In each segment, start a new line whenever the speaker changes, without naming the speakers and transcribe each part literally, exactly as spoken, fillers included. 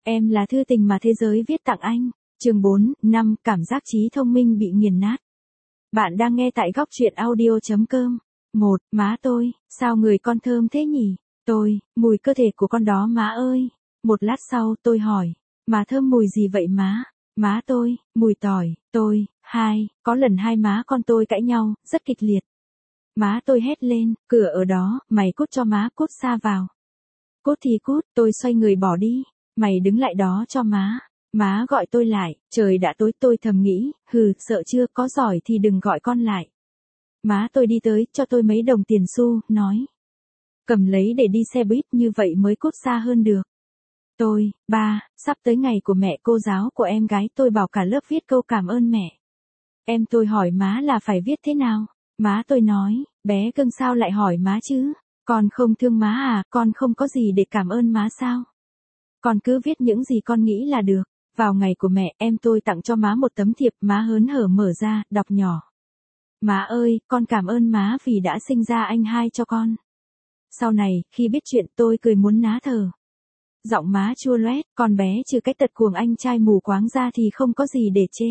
Em là thư tình mà thế giới viết tặng anh. Chương bốn, năm, cảm giác trí thông minh bị nghiền nát. Bạn đang nghe tại góc truyện audio chấm com. một. Má tôi, sao người con thơm thế nhỉ? Tôi, mùi cơ thể của con đó má ơi. Một lát sau tôi hỏi, má thơm mùi gì vậy má? Má tôi, mùi tỏi. Tôi, hai, có lần hai má con tôi cãi nhau, rất kịch liệt. Má tôi hét lên, cửa ở đó, mày cút cho má, cút xa vào. Cút thì cút, tôi xoay người bỏ đi. Mày đứng lại đó cho má. Má gọi tôi lại, trời đã tối, tôi thầm nghĩ, hừ, sợ chưa, có giỏi thì đừng gọi con lại. Má tôi đi tới, cho tôi mấy đồng tiền xu, nói. Cầm lấy để đi xe buýt, như vậy mới cút xa hơn được. Tôi, ba, sắp tới ngày của mẹ cô giáo của em gái tôi bảo cả lớp viết câu cảm ơn mẹ. Em tôi hỏi má là phải viết thế nào? Má tôi nói, bé cưng sao lại hỏi má chứ? Con không thương má à, con không có gì để cảm ơn má sao? Con cứ viết những gì con nghĩ là được. Vào ngày của mẹ, em tôi tặng cho má một tấm thiệp, má hớn hở mở ra, đọc nhỏ. Má ơi, con cảm ơn má vì đã sinh ra anh hai cho con. Sau này, khi biết chuyện tôi cười muốn ná thở. Giọng má chua loét, con bé trừ cái tật cuồng anh trai mù quáng ra thì không có gì để chê.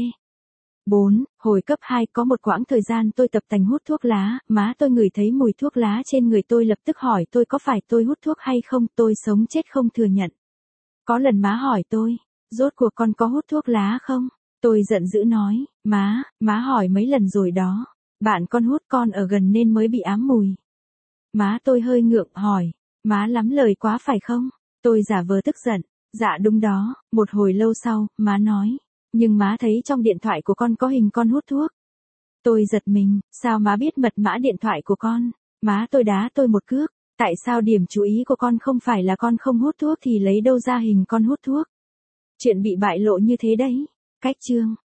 bốn. Hồi cấp hai có một quãng thời gian tôi tập tành hút thuốc lá, má tôi ngửi thấy mùi thuốc lá trên người tôi lập tức hỏi tôi có phải tôi hút thuốc hay không, tôi sống chết không thừa nhận. Có lần má hỏi tôi, rốt cuộc con có hút thuốc lá không? Tôi giận dữ nói, má, má hỏi mấy lần rồi đó. Bạn con hút, con ở gần nên mới bị ám mùi. Má tôi hơi ngượng hỏi, má lắm lời quá phải không? Tôi giả vờ tức giận, dạ đúng đó. Một hồi lâu sau, má nói, nhưng má thấy trong điện thoại của con có hình con hút thuốc. Tôi giật mình, sao má biết mật mã điện thoại của con? Má tôi đá tôi một cước, tại sao điểm chú ý của con không phải là con không hút thuốc thì lấy đâu ra hình con hút thuốc? Chuyện bị bại lộ như thế đấy. Cách chương.